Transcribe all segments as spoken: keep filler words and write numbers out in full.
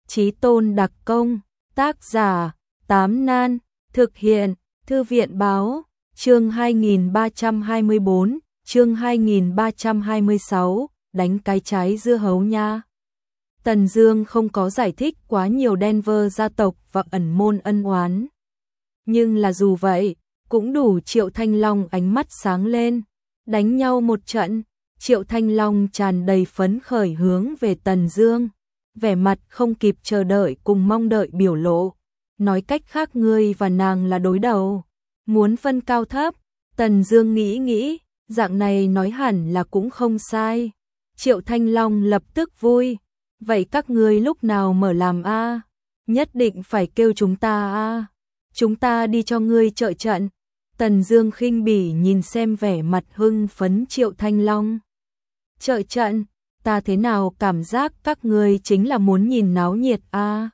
Chí tôn đặc công, tác giả, Tám Nan, thực hiện, Thư viện báo, chương hai nghìn ba trăm hai mươi bốn, chương hai nghìn ba trăm hai mươi sáu, đánh cái trái dưa hấu nha. Tần Dương không có giải thích quá nhiều Denver gia tộc và ẩn môn ân oán. Nhưng là dù vậy, cũng đủ Triệu Thanh Long ánh mắt sáng lên. Đánh nhau một trận, Triệu Thanh Long tràn đầy phấn khởi hướng về Tần Dương, vẻ mặt không kịp chờ đợi cùng mong đợi biểu lộ. Nói cách khác ngươi và nàng là đối đầu, muốn phân cao thấp. Tần Dương nghĩ nghĩ, dạng này nói hẳn là cũng không sai. Triệu Thanh Long lập tức vui, vậy các ngươi lúc nào mở làm a? Nhất định phải kêu chúng ta a. Chúng ta đi cho ngươi trợ trận. Tần Dương khinh bỉ nhìn xem vẻ mặt hưng phấn Triệu Thanh Long. Trợ trận, ta thế nào cảm giác các ngươi chính là muốn nhìn náo nhiệt a?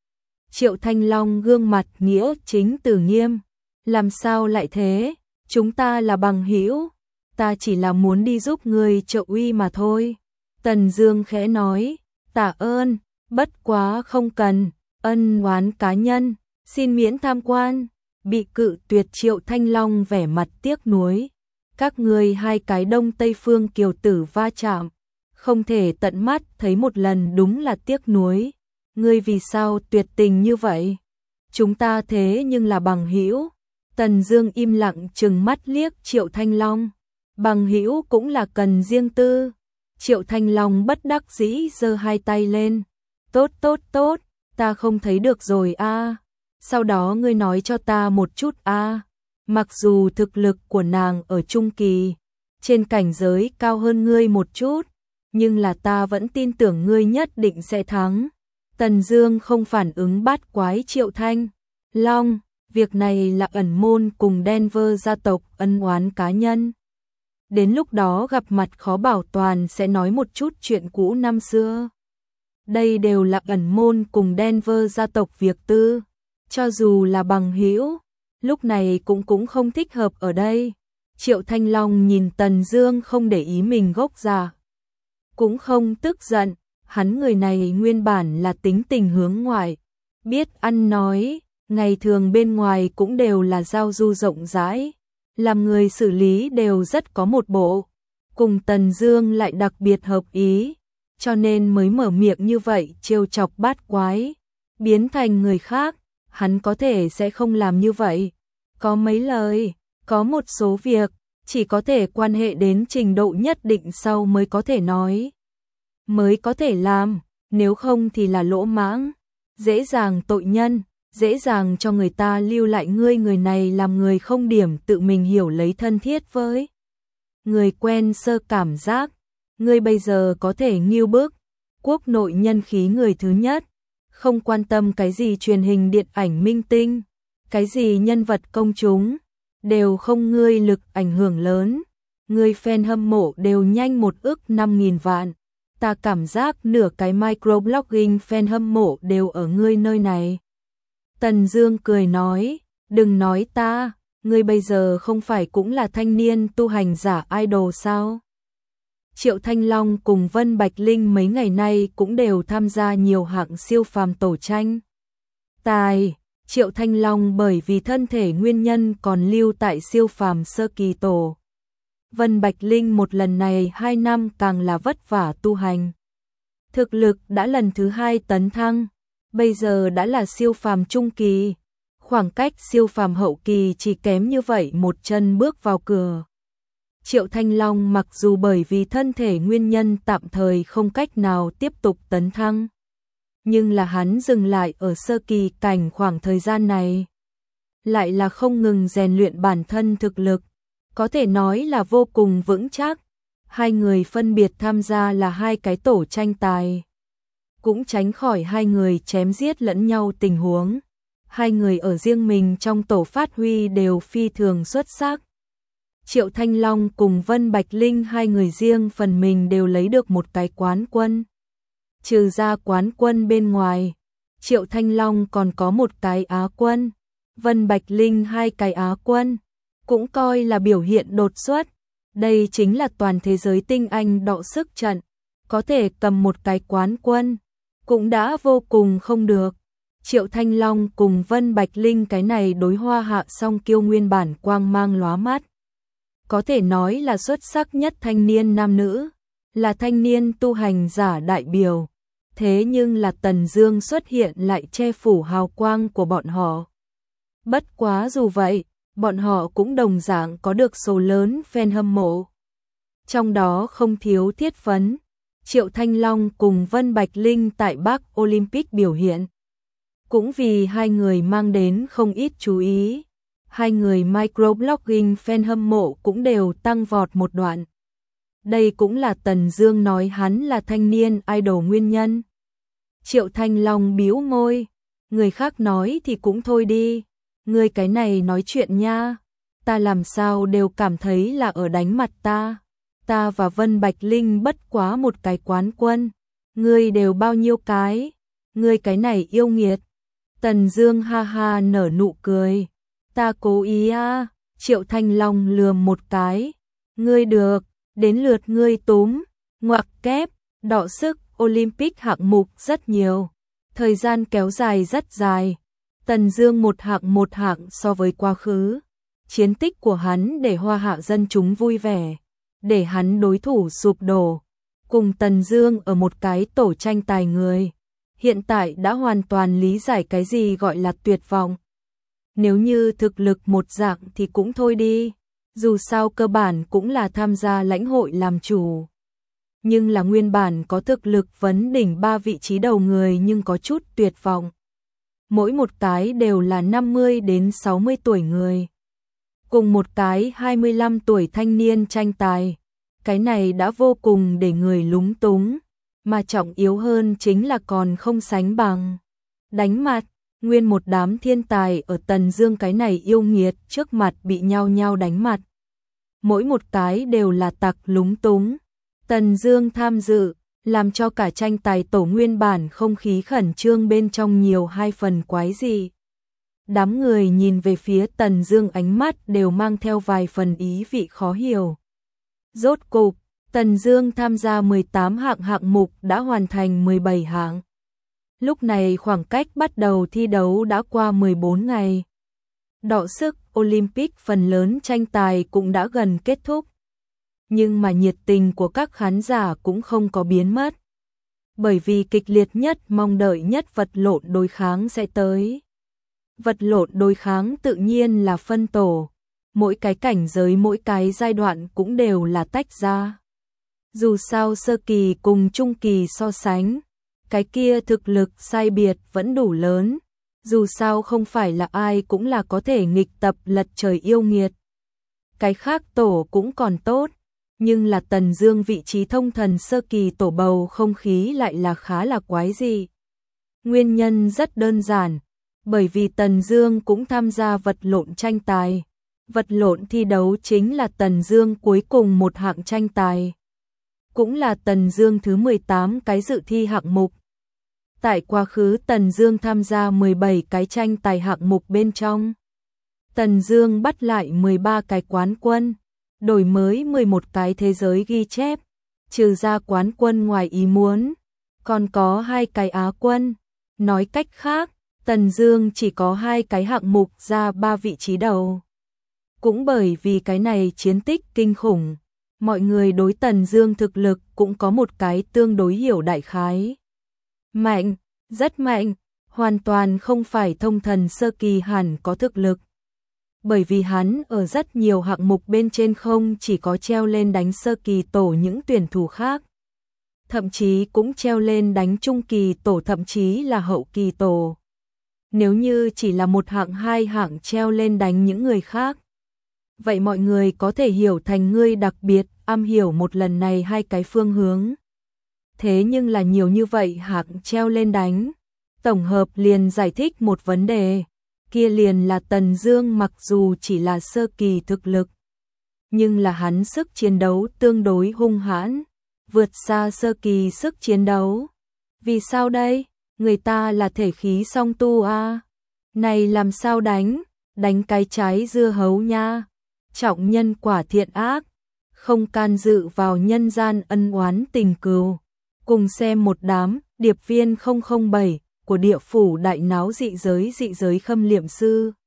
Triệu Thanh Long gương mặt nghĩa chính từ nghiêm, làm sao lại thế, chúng ta là bằng hữu, ta chỉ là muốn đi giúp ngươi trợ uy mà thôi. Tần Dương khẽ nói, tạ ơn, bất quá không cần, ân oán cá nhân, xin miễn tham quan. Bị cự tuyệt Triệu Thanh Long vẻ mặt tiếc nuối. Các ngươi hai cái Đông Tây phương kiều tử va chạm, không thể tận mắt thấy một lần đúng là tiếc nuối. Ngươi vì sao tuyệt tình như vậy? Chúng ta thế nhưng là bằng hữu. Tần Dương im lặng trừng mắt liếc Triệu Thanh Long. Bằng hữu cũng là cần riêng tư. Triệu Thanh Long bất đắc dĩ giơ hai tay lên. Tốt tốt tốt, ta không thấy được rồi a. Sau đó ngươi nói cho ta một chút a. Mặc dù thực lực của nàng ở trung kỳ, trên cảnh giới cao hơn ngươi một chút, nhưng là ta vẫn tin tưởng ngươi nhất định sẽ thắng. Tần Dương không phản ứng bát quái Triệu Thanh Long, việc này là ẩn môn cùng Denver gia tộc ân oán cá nhân. Đến lúc đó gặp mặt khó bảo toàn sẽ nói một chút chuyện cũ năm xưa. Đây đều là ẩn môn cùng Denver gia tộc việc tư, cho dù là bằng hữu, lúc này cũng cũng không thích hợp ở đây. Triệu Thanh Long nhìn Tần Dương không để ý mình gốc già, cũng không tức giận, hắn người này nguyên bản là tính tình hướng ngoại, biết ăn nói, ngày thường bên ngoài cũng đều là giao du rộng rãi, làm người xử lý đều rất có một bộ, cùng Tần Dương lại đặc biệt hợp ý, cho nên mới mở miệng như vậy trêu chọc bát quái, biến thành người khác, hắn có thể sẽ không làm như vậy. Có mấy lời, có một số việc, chỉ có thể quan hệ đến trình độ nhất định sau mới có thể nói, mới có thể làm, nếu không thì là lỗ mãng, dễ dàng tội nhân, dễ dàng cho người ta lưu lại ngươi người này làm người không điểm tự mình hiểu lấy thân thiết với người quen sơ cảm giác. Ngươi bây giờ có thể nghiêu bức, quốc nội nhân khí người thứ nhất, không quan tâm cái gì truyền hình điện ảnh minh tinh, cái gì nhân vật công chúng, đều không ngươi lực ảnh hưởng lớn, ngươi fan hâm mộ đều nhanh một ức năm nghìn vạn. Ta cảm giác nửa cái microblogging fan hâm mộ đều ở ngươi nơi này. Tần Dương cười nói, đừng nói ta, ngươi bây giờ không phải cũng là thanh niên tu hành giả idol sao? Triệu Thanh Long cùng Vân Bạch Linh mấy ngày nay cũng đều tham gia nhiều hạng siêu phàm tổ tranh. Tài, Triệu Thanh Long bởi vì thân thể nguyên nhân còn lưu tại siêu phàm sơ kỳ tổ. Vân Bạch Linh một lần này hai năm càng là vất vả tu hành. Thực lực đã lần thứ hai tấn thăng, bây giờ đã là siêu phàm trung kỳ, khoảng cách siêu phàm hậu kỳ chỉ kém như vậy một chân bước vào cửa. Triệu Thanh Long mặc dù bởi vì thân thể nguyên nhân tạm thời không cách nào tiếp tục tấn thăng, nhưng là hắn dừng lại ở sơ kỳ cảnh khoảng thời gian này, lại là không ngừng rèn luyện bản thân thực lực, có thể nói là vô cùng vững chắc. Hai người phân biệt tham gia là hai cái tổ tranh tài, cũng tránh khỏi hai người chém giết lẫn nhau tình huống. Hai người ở riêng mình trong tổ phát huy đều phi thường xuất sắc. Triệu Thanh Long cùng Vân Bạch Linh hai người riêng phần mình đều lấy được một cái quán quân. Trừ ra quán quân bên ngoài, Triệu Thanh Long còn có một cái Á quân, Vân Bạch Linh hai cái Á quân, cũng coi là biểu hiện đột xuất. Đây chính là toàn thế giới tinh anh đọ sức trận, có thể cầm một cái quán quân, cũng đã vô cùng không được. Triệu Thanh Long cùng Vân Bạch Linh cái này đối hoa hạ song kiêu nguyên bản quang mang lóa mắt. Có thể nói là xuất sắc nhất thanh niên nam nữ, là thanh niên tu hành giả đại biểu. Thế nhưng là Tần Dương xuất hiện lại che phủ hào quang của bọn họ. Bất quá dù vậy, bọn họ cũng đồng dạng có được số lớn fan hâm mộ. Trong đó không thiếu Thiết Phấn, Triệu Thanh Long cùng Vân Bạch Linh tại Bắc Olympic biểu hiện. Cũng vì hai người mang đến không ít chú ý. Hai người microblogging fan hâm mộ cũng đều tăng vọt một đoạn. Đây cũng là Tần Dương nói hắn là thanh niên idol nguyên nhân. Triệu Thanh Long bĩu môi, người khác nói thì cũng thôi đi, ngươi cái này nói chuyện nha, ta làm sao đều cảm thấy là ở đánh mặt ta. Ta và Vân Bạch Linh bất quá một cái quán quân, ngươi đều bao nhiêu cái, ngươi cái này yêu nghiệt. Tần Dương ha ha nở nụ cười, ta cố ý a. Triệu Thanh Long lườm một cái, ngươi được, đến lượt ngươi túm, ngoặc kép, đọ sức Olympic hạng mục rất nhiều, thời gian kéo dài rất dài. Tần Dương một hạng một hạng so với quá khứ, chiến tích của hắn để hoa hạ dân chúng vui vẻ, để hắn đối thủ sụp đổ. Cùng Tần Dương ở một cái tổ tranh tài người, hiện tại đã hoàn toàn lý giải cái gì gọi là tuyệt vọng. Nếu như thực lực một dạng thì cũng thôi đi, dù sao cơ bản cũng là tham gia lãnh hội làm chủ. Nhưng là nguyên bản có thực lực vấn đỉnh ba vị trí đầu người nhưng có chút tuyệt vọng. Mỗi một cái đều là năm mươi đến sáu mươi tuổi người. Cùng một cái hai mươi lăm tuổi thanh niên tranh tài. Cái này đã vô cùng để người lúng túng. Mà trọng yếu hơn chính là còn không sánh bằng. Đánh mặt, nguyên một đám thiên tài ở Tần Dương cái này yêu nghiệt trước mặt bị nhau nhau đánh mặt. Mỗi một cái đều là tặc lúng túng. Tần Dương tham dự, làm cho cả tranh tài tổ nguyên bản không khí khẩn trương bên trong nhiều hai phần quái dị. Đám người nhìn về phía Tần Dương ánh mắt đều mang theo vài phần ý vị khó hiểu. Rốt cục, Tần Dương tham gia mười tám hạng hạng mục đã hoàn thành mười bảy hạng. Lúc này khoảng cách bắt đầu thi đấu đã qua mười bốn ngày. Đọ sức Olympic phần lớn tranh tài cũng đã gần kết thúc. Nhưng mà nhiệt tình của các khán giả cũng không có biến mất. Bởi vì kịch liệt nhất mong đợi nhất vật lộn đối kháng sẽ tới. Vật lộn đối kháng tự nhiên là phân tổ. Mỗi cái cảnh giới mỗi cái giai đoạn cũng đều là tách ra. Dù sao sơ kỳ cùng trung kỳ so sánh, cái kia thực lực sai biệt vẫn đủ lớn. Dù sao không phải là ai cũng là có thể nghịch tập lật trời yêu nghiệt. Cái khác tổ cũng còn tốt. Nhưng là Tần Dương vị trí thông thần sơ kỳ tổ bầu không khí lại là khá là quái dị. Nguyên nhân rất đơn giản, bởi vì Tần Dương cũng tham gia vật lộn tranh tài. Vật lộn thi đấu chính là Tần Dương cuối cùng một hạng tranh tài. Cũng là Tần Dương thứ mười tám cái dự thi hạng mục. Tại quá khứ Tần Dương tham gia mười bảy cái tranh tài hạng mục bên trong. Tần Dương bắt lại mười ba cái quán quân. Đổi mới mười một cái thế giới ghi chép, trừ ra quán quân ngoài ý muốn, còn có hai cái Á quân. Nói cách khác, Tần Dương chỉ có hai cái hạng mục ra ba vị trí đầu. Cũng bởi vì cái này chiến tích kinh khủng, mọi người đối Tần Dương thực lực cũng có một cái tương đối hiểu đại khái. Mạnh, rất mạnh, hoàn toàn không phải thông thần sơ kỳ hẳn có thực lực. Bởi vì hắn ở rất nhiều hạng mục bên trên không chỉ có treo lên đánh sơ kỳ tổ những tuyển thủ khác, thậm chí cũng treo lên đánh trung kỳ tổ thậm chí là hậu kỳ tổ. Nếu như chỉ là một hạng hai hạng treo lên đánh những người khác, vậy mọi người có thể hiểu thành ngươi đặc biệt am hiểu một lần này hai cái phương hướng. Thế nhưng là nhiều như vậy hạng treo lên đánh, tổng hợp liền giải thích một vấn đề. Kia liền là Tần Dương mặc dù chỉ là sơ kỳ thực lực, nhưng là hắn sức chiến đấu tương đối hung hãn, vượt xa sơ kỳ sức chiến đấu. Vì sao đây? Người ta là thể khí song tu a. À? Này làm sao đánh? Đánh cái trái dưa hấu nha. Trọng nhân quả thiện ác, không can dự vào nhân gian ân oán tình cừu. Cùng xem một đám điệp viên không không bảy của địa phủ đại náo dị giới dị giới khâm liệm sư.